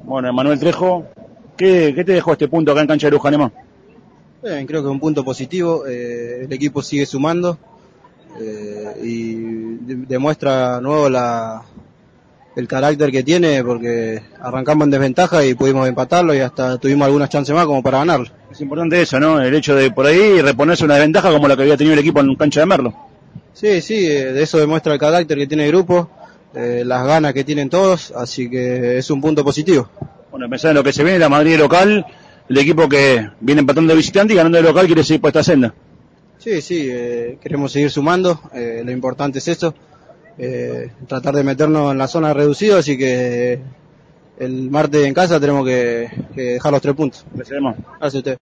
Bueno, Manuel Trejo, ¿qué te dejó este punto acá en cancha de Luján, Emma? Bien, creo que es un punto positivo. El equipo sigue sumando y demuestra nuevo el carácter que tiene, porque arrancamos en desventaja y pudimos empatarlo y hasta tuvimos algunas chances más como para ganarlo. Es importante eso, ¿no? El hecho de por ahí reponerse una desventaja como la que había tenido el equipo en cancha de Merlo. Sí, sí, de eso demuestra el carácter que tiene el grupo, las ganas que tienen todos, así que es un punto positivo. Bueno, pensando en lo que se viene, la Madrid local, el equipo que viene empatando de visitante y ganando de local quiere seguir por esta senda. Sí, sí, queremos seguir sumando, lo importante es eso, tratar de meternos en la zona reducida, así que el martes en casa tenemos que dejar los 3 puntos. Gracias, Emma. Gracias a usted.